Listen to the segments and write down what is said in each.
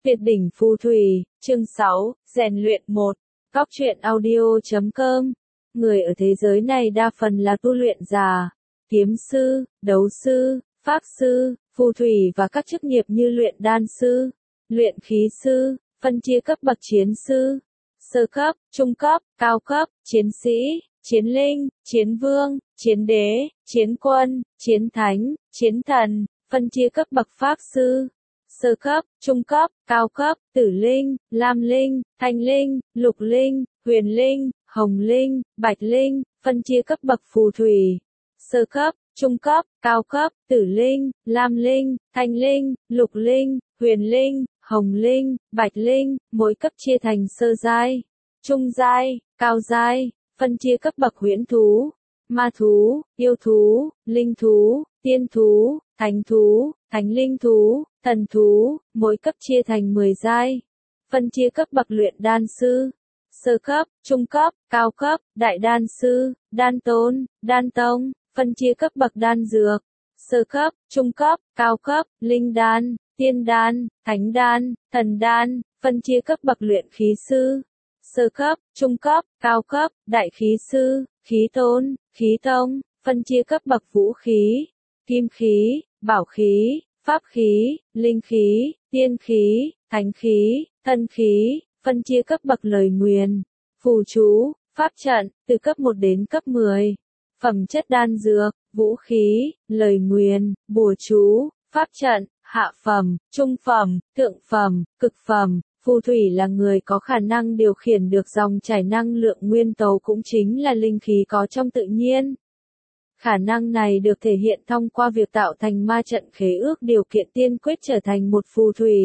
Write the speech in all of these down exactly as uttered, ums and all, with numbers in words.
Tuyệt đỉnh phù thủy, chương sáu, rèn luyện một. Góc truyện audio chấm com. Người ở thế giới này đa phần là tu luyện giả, kiếm sư, đấu sư, pháp sư, phù thủy và các chức nghiệp như luyện đan sư, luyện khí sư, phân chia cấp bậc chiến sư, sơ cấp, trung cấp, cao cấp, chiến sĩ, chiến linh, chiến vương, chiến đế, chiến quân, chiến thánh, chiến thần, phân chia cấp bậc pháp sư, sơ cấp, trung cấp, cao cấp, tử linh, lam linh, thanh linh, lục linh, huyền linh, hồng linh, bạch linh, phân chia cấp bậc phù thủy, sơ cấp, trung cấp, cao cấp, tử linh, lam linh, thanh linh, lục linh, huyền linh, hồng linh, bạch linh, mỗi cấp chia thành sơ giai, trung giai, cao giai, phân chia cấp bậc huyễn thú, ma thú, yêu thú, linh thú, tiên thú, thánh thú, thánh linh thú, thần thú, mỗi cấp chia thành mười giai, phân chia cấp bậc luyện đan sư, sơ cấp, trung cấp, cao cấp, đại đan sư, đan tôn, đan tông, phân chia cấp bậc đan dược, sơ cấp, trung cấp, cao cấp, linh đan, tiên đan, thánh đan, thần đan, phân chia cấp bậc luyện khí sư, sơ cấp, trung cấp, cao cấp, đại khí sư, khí tôn, khí tông, phân chia cấp bậc vũ khí, kim khí, bảo khí, pháp khí, linh khí, tiên khí, thánh khí, thần khí, phân chia cấp bậc lời nguyền, phù chú, pháp trận, từ cấp một đến cấp mười. Phẩm chất đan dược, vũ khí, lời nguyền, bùa chú, pháp trận, hạ phẩm, trung phẩm, thượng phẩm, cực phẩm. Phù thủy là người có khả năng điều khiển được dòng chảy năng lượng nguyên tố cũng chính là linh khí có trong tự nhiên. Khả năng này được thể hiện thông qua việc tạo thành ma trận khế ước, điều kiện tiên quyết trở thành một phù thủy.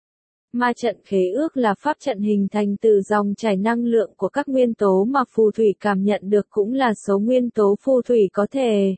Ma trận khế ước là pháp trận hình thành từ dòng chảy năng lượng của các nguyên tố mà phù thủy cảm nhận được, cũng là số nguyên tố phù thủy có thể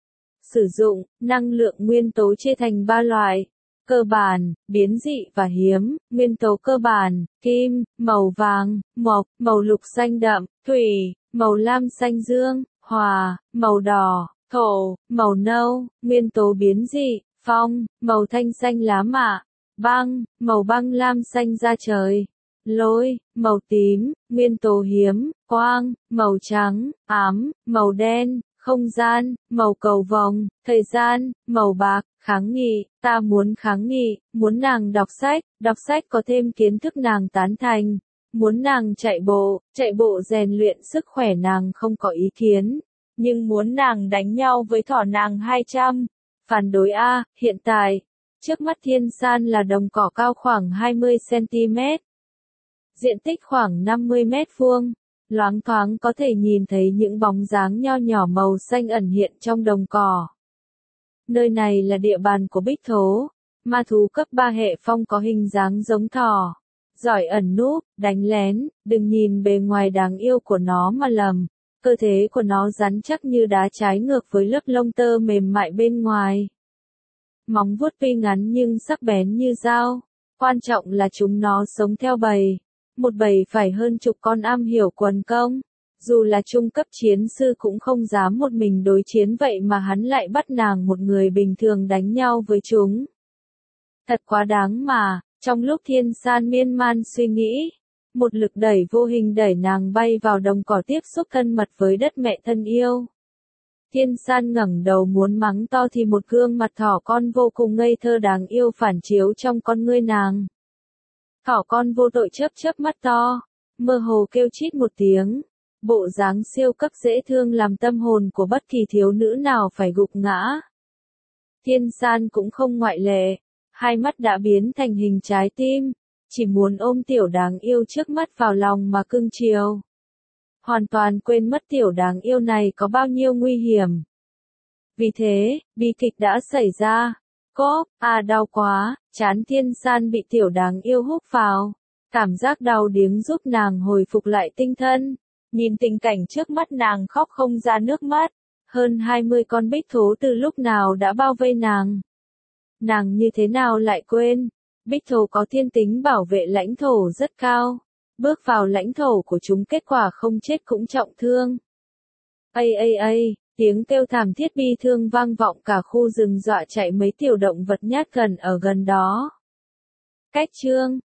sử dụng. Năng lượng nguyên tố chia thành ba loại: cơ bản, biến dị và hiếm. Nguyên tố cơ bản: kim, màu vàng, mộc, màu lục xanh đậm, thủy, màu lam xanh dương, hỏa, màu đỏ, thổ, màu nâu. Nguyên tố biến dị: phong, màu thanh xanh lá mạ, băng, màu băng lam xanh da trời, lôi, màu tím. Nguyên tố hiếm: quang, màu trắng, ám, màu đen, không gian, màu cầu vồng, thời gian, màu bạc, kháng nghị. Ta muốn kháng nghị, muốn nàng đọc sách, đọc sách có thêm kiến thức nàng tán thành. Muốn nàng chạy bộ, chạy bộ rèn luyện sức khỏe nàng không có ý kiến. Nhưng muốn nàng đánh nhau với thỏ nàng hai trăm. Phản đối A, hiện tại, trước mắt Thiên San là đồng cỏ cao khoảng hai mươi xăng-ti-mét. Diện tích khoảng năm mươi mét vuông. Loáng thoáng có thể nhìn thấy những bóng dáng nho nhỏ màu xanh ẩn hiện trong đồng cỏ. Nơi này là địa bàn của Bích Thố, ma thú cấp ba hệ phong có hình dáng giống thỏ. Giỏi ẩn núp, đánh lén, đừng nhìn bề ngoài đáng yêu của nó mà lầm. Cơ thể của nó rắn chắc như đá, trái ngược với lớp lông tơ mềm mại bên ngoài. Móng vuốt tuy ngắn nhưng sắc bén như dao. Quan trọng là chúng nó sống theo bầy. Một bầy phải hơn chục con, am hiểu quần công. Dù là trung cấp chiến sư cũng không dám một mình đối chiến, vậy mà hắn lại bắt nàng một người bình thường đánh nhau với chúng. Thật quá đáng mà. Trong lúc Thiên San miên man suy nghĩ, một lực đẩy vô hình đẩy nàng bay vào đồng cỏ, tiếp xúc thân mật với đất mẹ thân yêu. Thiên San ngẩng đầu muốn mắng to thì một gương mặt thỏ con vô cùng ngây thơ đáng yêu phản chiếu trong con ngươi nàng. Thỏ con vô tội chớp chớp mắt to, mơ hồ kêu chít một tiếng. Bộ dáng siêu cấp dễ thương làm tâm hồn của bất kỳ thiếu nữ nào phải gục ngã. Thiên San cũng không ngoại lệ, hai mắt đã biến thành hình trái tim, chỉ muốn ôm tiểu đáng yêu trước mắt vào lòng mà cưng chiều. Hoàn toàn quên mất tiểu đáng yêu này có bao nhiêu nguy hiểm. Vì thế, bi kịch đã xảy ra. Cốp, à đau quá, trán Thiên San bị tiểu đáng yêu húc vào. Cảm giác đau điếng giúp nàng hồi phục lại tinh thần. Nhìn tình cảnh trước mắt nàng khóc không ra nước mắt. Hơn hai mươi con bích thố từ lúc nào đã bao vây nàng. Nàng như thế nào lại quên? Bích thố có thiên tính bảo vệ lãnh thổ rất cao. Bước vào lãnh thổ của chúng, kết quả không chết cũng trọng thương. Ây ây ây, tiếng kêu thảm thiết bi thương vang vọng cả khu rừng, dọa chạy mấy tiểu động vật nhát gần ở gần đó. Cách chương